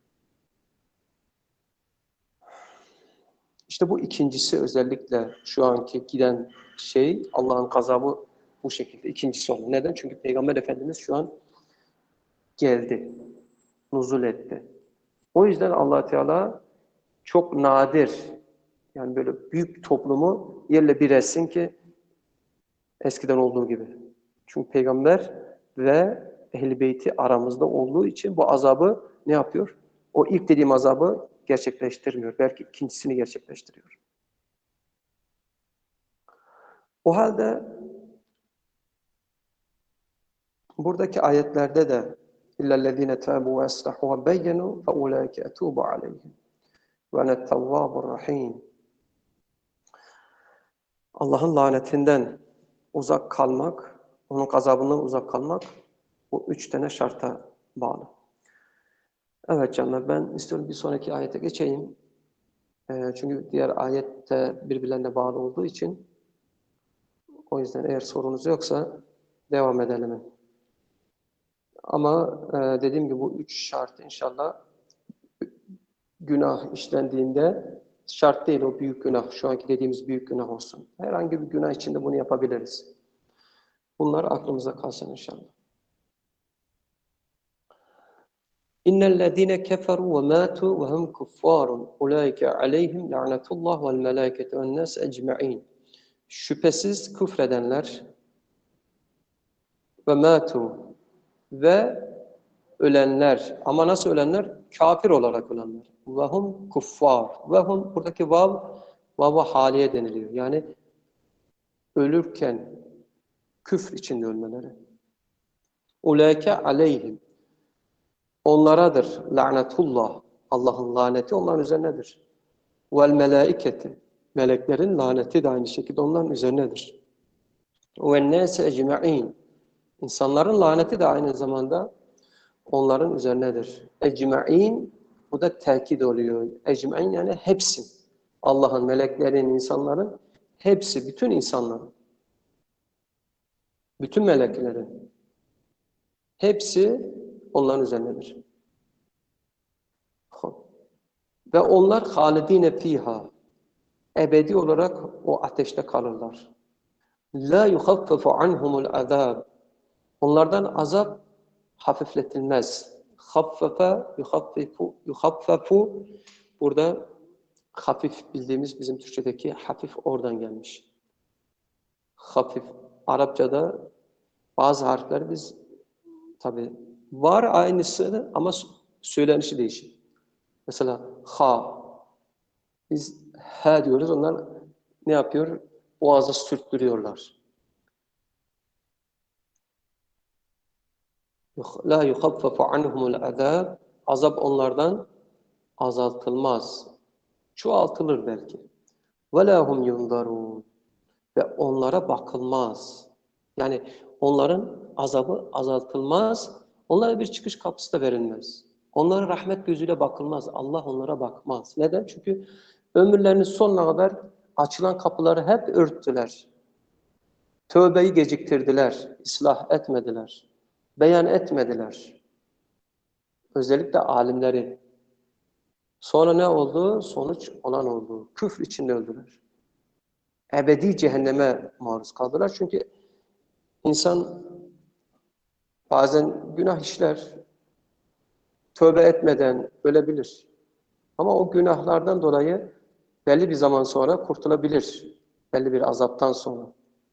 İşte bu ikincisi özellikle şu anki giden şey, Allah'ın gazabı bu şekilde ikincisi oldu. Neden? Çünkü Peygamber Efendimiz şu an geldi, nuzul etti. O yüzden Allah Teala çok nadir, yani böyle büyük toplumu yerle bir etsin ki eskiden olduğu gibi. Çünkü Peygamber ve Ehl-i Beyti aramızda olduğu için bu azabı ne yapıyor? O ilk dediğim azabı gerçekleştirmiyor. Belki ikincisini gerçekleştiriyor. O halde buradaki ayetlerde de illellezine tabu ve eslahu ve beyyenu fe ulaike etubu aleyhim ve ene't-tevvabur rahim. Allah'ın lanetinden uzak kalmak, onun gazabından uzak kalmak bu üç tane şarta bağlı. Evet canlar, ben istiyorum bir sonraki ayete geçeyim. E, çünkü diğer ayette birbirlerine bağlı olduğu için, o yüzden eğer sorunuz yoksa devam edelim. Ama e, dediğim gibi bu üç şart inşallah günah işlendiğinde şart değil o büyük günah, şu anki dediğimiz büyük günah olsun. Herhangi bir günah içinde bunu yapabiliriz. Bunlar aklımıza kalsın inşallah. İnnellezîne keferû ve mâtû ve hum kuffârun ulaike aleyhim la'netullah vel melâiketi ven nâs ecmaîn. Şüphesiz küfredenler ve mâtû ve ölenler, ama nasıl ölenler? Kafir olarak ölenler. Ve hum kuffar. Ve hum, buradaki vav, vav-ı haliye deniliyor. Yani ölürken küfür içinde ölmeleri. Ulaike aleyhim. Onlaradır. Lanetullah. Allah'ın laneti onların üzerinedir. Vel melaiketi. Meleklerin laneti de aynı şekilde onların üzerinedir. Ve nâse ecma'in. İnsanların laneti de aynı zamanda onların üzerinedir. Ecma'in, bu da tekit oluyor. Ecma'in yani hepsi. Allah'ın, meleklerin, insanların hepsi, bütün insanların, bütün meleklerin hepsi onların üzerinedir. Ve onlar halidine fiha, ebedi olarak o ateşte kalırlar. La yuhaffefu anhumul azab. Onlardan azap hafifletilmez. Haffefe, yuhaffefu, yuhaffefu, burada hafif bildiğimiz bizim Türkçedeki hafif oradan gelmiş. Hafif. Arapçada bazı harfler biz tabi var aynısı ama söylenişi değişik. Mesela ha. Biz he diyoruz. Onlar ne yapıyor? Boğazı sürttürüyorlar. La yukhaffafu anhumul azab. Azap onlardan azaltılmaz. Çoğaltılır belki. Ve la hum yunzarun. Ve onlara bakılmaz. Yani onların azabı azaltılmaz. Onlara bir çıkış kapısı da verilmez. Onlara rahmet gözüyle bakılmaz. Allah onlara bakmaz. Neden? Çünkü ömürlerinin sonuna kadar açılan kapıları hep örttüler. Tövbeyi geciktirdiler. İslah etmediler. Beyan etmediler. Özellikle alimleri. Sonra ne oldu? Sonuç olan oldu. Küfür içinde öldüler. Ebedi cehenneme maruz kaldılar. Çünkü insan bazen günah işler, tövbe etmeden ölebilir. Ama o günahlardan dolayı belli bir zaman sonra kurtulabilir. Belli bir azaptan sonra.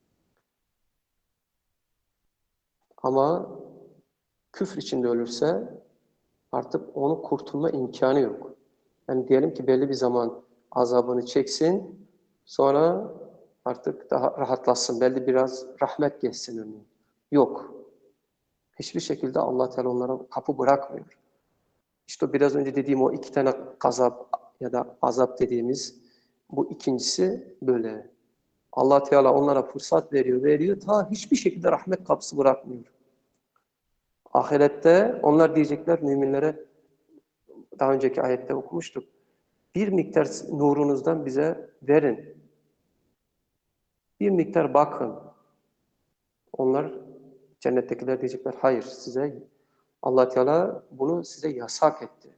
Ama küfür içinde ölürse artık onu kurtulma imkanı yok. Yani diyelim ki belli bir zaman azabını çeksin, sonra artık daha rahatlasın, belli biraz rahmet geçsin önüne. Yok. Hiçbir şekilde Allah Teala onlara kapı bırakmıyor. İşte biraz önce dediğim o iki tane gazap ya da azap dediğimiz bu ikincisi böyle. Allah Teala onlara fırsat veriyor, veriyor. Ta hiçbir şekilde rahmet kapısı bırakmıyor. Ahirette onlar diyecekler müminlere, daha önceki ayette okumuştuk. Bir miktar nurunuzdan bize verin. Bir miktar bakın. Onlar, cennettekiler diyecekler, hayır size, Allah Teala bunu size yasak etti.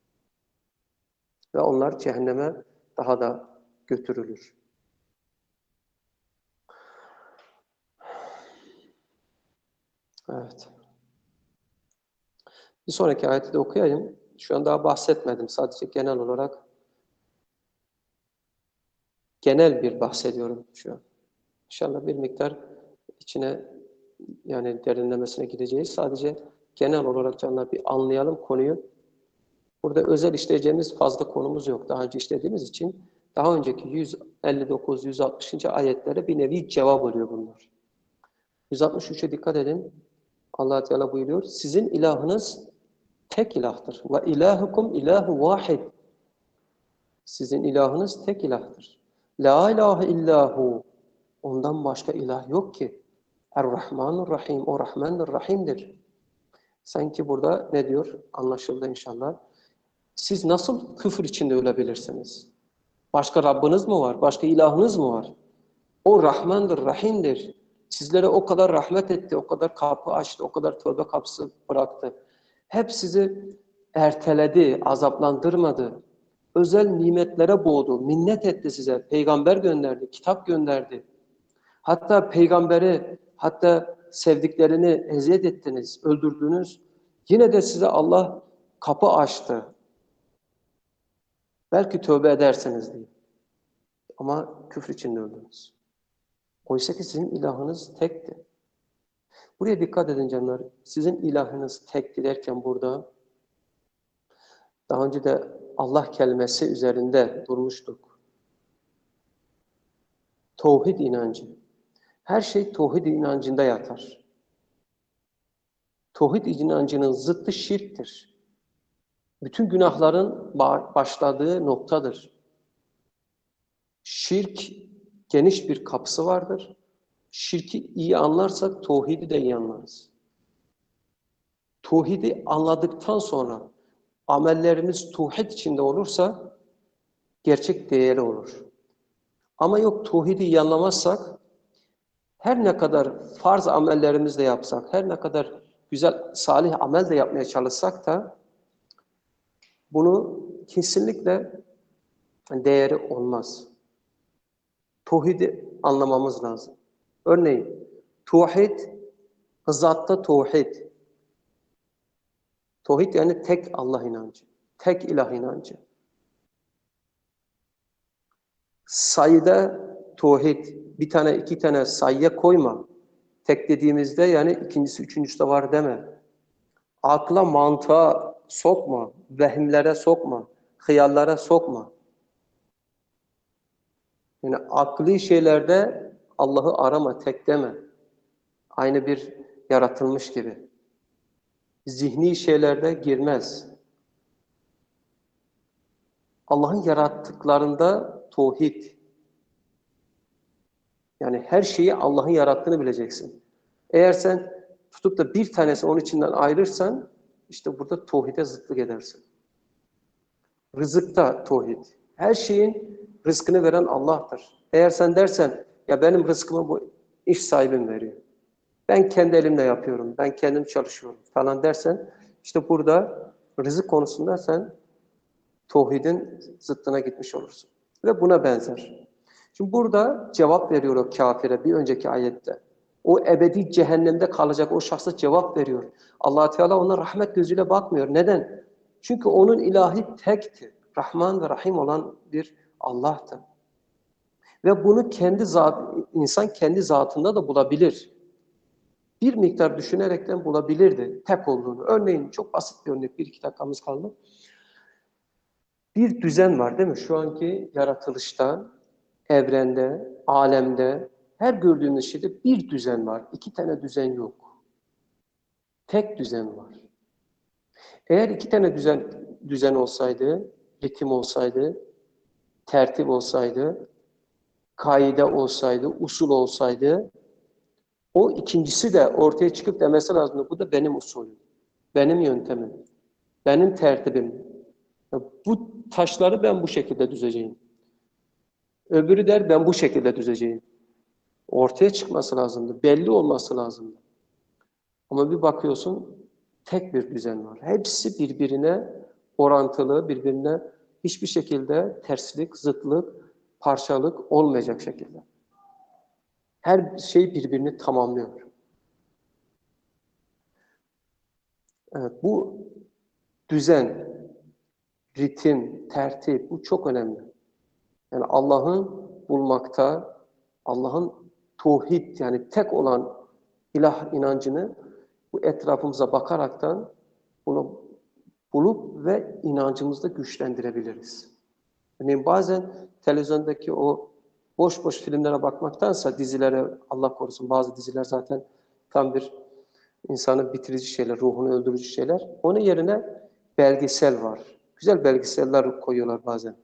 Ve onlar cehenneme daha da götürülür. Evet. Bir sonraki ayeti de okuyayım. Şu an daha bahsetmedim. Sadece genel olarak genel bir bahsediyorum şu an. İnşallah bir miktar içine, yani derinlemesine gideceğiz. Sadece genel olarak canlar bir anlayalım konuyu. Burada özel işleyeceğimiz fazla konumuz yok. Daha önce işlediğimiz için daha önceki yüz elli dokuz yüz altmışıncı ayetlere bir nevi cevap oluyor bunlar. yüz altmış üçe dikkat edin. Allah Teala buyuruyor. Sizin ilahınız tek ilahtır. Ve ilahukum ilahu vahid. Sizin ilahınız tek ilahtır. La ilahe illahu. Ondan başka ilah yok ki. Er-Rahmanur-Rahim. O Rahmandır, Rahim'dir. Sanki burada ne diyor? Anlaşıldı inşallah. Siz nasıl küfür içinde ölebilirsiniz? Başka Rabbiniz mi var? Başka ilahınız mı var? O Rahmandır, Rahim'dir. Sizlere o kadar rahmet etti, o kadar kapı açtı, o kadar tövbe kapısı bıraktı. Hep sizi erteledi, azaplandırmadı. Özel nimetlere boğdu, minnet etti size. Peygamber gönderdi, kitap gönderdi. Hatta peygamberi, hatta sevdiklerini eziyet ettiniz, öldürdünüz. Yine de size Allah kapı açtı. Belki tövbe edersiniz diye. Ama küfür içinde öldünüz. Oysa ki sizin ilahınız tekti. Buraya dikkat edin canlar. Sizin ilahınız tekti derken burada daha önce de Allah kelimesi üzerinde durmuştuk. Tevhid inancı. Her şey tevhid inancında yatar. Tevhid inancının zıttı şirktir. Bütün günahların başladığı noktadır. Şirk geniş bir kapısı vardır. Şirki iyi anlarsak tevhidi de iyi anlarız. Tevhidi anladıktan sonra amellerimiz tevhid içinde olursa gerçek değeri olur. Ama yok tevhidi iyi anlamazsak her ne kadar farz amellerimizi de yapsak, her ne kadar güzel, salih amel de yapmaya çalışsak da bunu kesinlikle değeri olmaz. Tevhidi anlamamız lazım. Örneğin, tevhid, zatta tevhid. Tevhid yani tek Allah inancı, tek ilah inancı. Sayıda tevhid, bir tane iki tane sayıya koyma. Tek dediğimizde yani ikincisi üçüncüsü de var deme. Akla mantığa sokma, vehimlere sokma, hıyallara sokma. Yani akli şeylerde Allah'ı arama, tek deme. Aynı bir yaratılmış gibi. Zihni şeylerde girmez. Allah'ın yarattıklarında tevhid. Yani her şeyi Allah'ın yarattığını bileceksin. Eğer sen tutup da bir tanesi onun içinden ayırırsan, işte burada tevhide zıtlık edersin. Rızıkta tevhid. Her şeyin rızkını veren Allah'tır. Eğer sen dersen, ya benim rızkımı bu iş sahibim veriyor. Ben kendi elimle yapıyorum, ben kendim çalışıyorum falan dersen, işte burada rızık konusunda sen tevhidin zıttına gitmiş olursun. Ve buna benzer. Şimdi burada cevap veriyor o kafire bir önceki ayette. O ebedi cehennemde kalacak o şahsa cevap veriyor. Allah Teala ona rahmet gözüyle bakmıyor. Neden? Çünkü onun ilahi tekti. Rahman ve Rahim olan bir Allah'tı. Ve bunu kendi zat, insan kendi zatında da bulabilir. Bir miktar düşünerekten bulabilirdi tek olduğunu. Örneğin çok basit bir örnek, bir iki dakikamız kaldı. Bir düzen var değil mi? Şu anki yaratılışta, evrende, alemde, her gördüğünüz şeyde bir düzen var. İki tane düzen yok. Tek düzen var. Eğer iki tane düzen düzen olsaydı, ritim olsaydı, tertip olsaydı, kaide olsaydı, usul olsaydı, o ikincisi de ortaya çıkıp demesi lazım. Bu da benim usulüm, benim yöntemim, benim tertibim. Bu taşları ben bu şekilde düzeceğim. Öbürü der ben bu şekilde düzeceğim. Ortaya çıkması lazımdı, belli olması lazımdı. Ama bir bakıyorsun tek bir düzen var. Hepsi birbirine orantılı, birbirine hiçbir şekilde terslik, zıtlık, parçalık olmayacak şekilde. Her şey birbirini tamamlıyor. Evet, bu düzen, ritim, tertip bu çok önemli. Yani Allah'ın bulmakta, Allah'ın tevhid yani tek olan ilah inancını bu etrafımıza bakaraktan bunu bulup ve inancımızda güçlendirebiliriz. Örneğin bazen televizyondaki o boş boş filmlere bakmaktansa dizilere, Allah korusun bazı diziler zaten tam bir insanı bitirici şeyler, ruhunu öldürücü şeyler. Onun yerine belgesel var. Güzel belgeseller koyuyorlar bazen.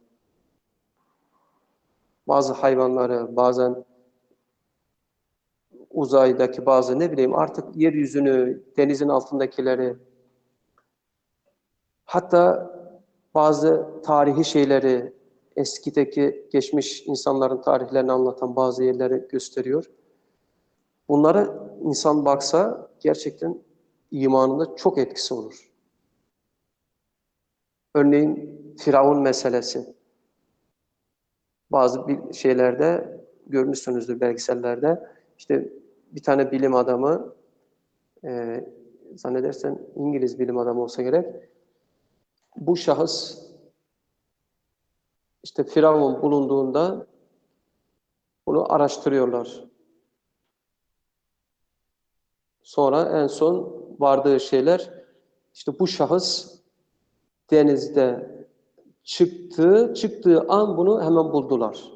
Bazı hayvanları, bazen uzaydaki bazı ne bileyim artık yeryüzünü, denizin altındakileri, hatta bazı tarihi şeyleri, eskideki geçmiş insanların tarihlerini anlatan bazı yerleri gösteriyor. Bunlara insan baksa gerçekten imanında çok etkisi olur. Örneğin Firavun meselesi. Bazı şeylerde görmüşsünüzdür belgesellerde. İşte bir tane bilim adamı e, zannedersen İngiliz bilim adamı olsa gerek, bu şahıs işte Firavun bulunduğunda bunu araştırıyorlar. Sonra en son vardığı şeyler, işte bu şahıs denizde çıktı, çıktığı an bunu hemen buldular.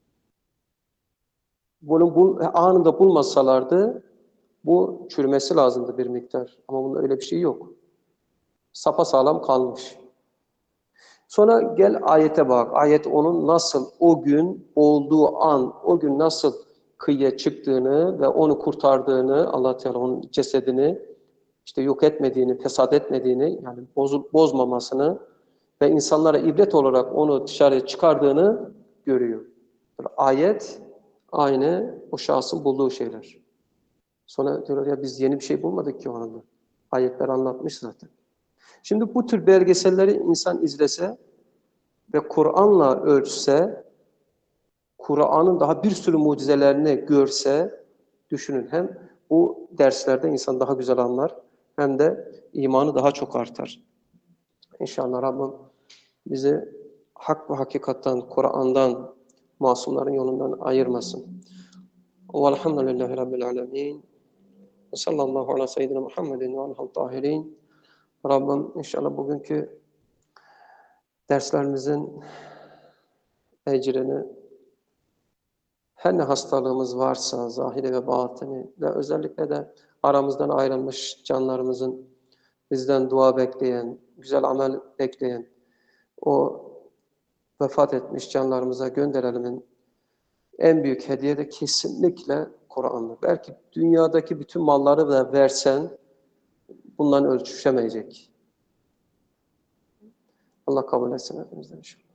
Bunu bu, anında bulmasalardı bu çürümesi lazımdı bir miktar. Ama bunda öyle bir şey yok. Sapasağlam kalmış. Sonra gel ayete bak. Ayet onun nasıl o gün olduğu an, o gün nasıl kıyıya çıktığını ve onu kurtardığını, Allah Teala onun cesedini işte yok etmediğini, fesat etmediğini, yani bozul, bozmamasını ve insanlara ibret olarak onu dışarıya çıkardığını görüyor. Ayet aynı o şahsın bulduğu şeyler. Sonra diyorlar ya biz yeni bir şey bulmadık ki o anda. Ayetler anlatmış zaten. Şimdi bu tür belgeselleri insan izlese ve Kur'an'la ölçse, Kur'an'ın daha bir sürü mucizelerini görse, düşünün hem bu derslerde insan daha güzel anlar, hem de imanı daha çok artar. İnşallah Rabbim bizi hak ve hakikattan, Kur'an'dan, masumların yolundan ayırmasın. Velhamdülillahi Rabbil alemin. Ve sallallahu ala seyyidina Muhammedin ve aleyhi tahirin. Rabbim inşallah bugünkü derslerimizin ecrini, her ne hastalığımız varsa, zahiri ve batini ve özellikle de aramızdan ayrılmış canlarımızın, bizden dua bekleyen, güzel amel bekleyen, o vefat etmiş canlarımıza gönderelimin en büyük hediye de kesinlikle Kur'an'dır. Belki dünyadaki bütün malları da versen, bundan ölçüşemeyecek. Allah kabul etsin hepimizden inşallah.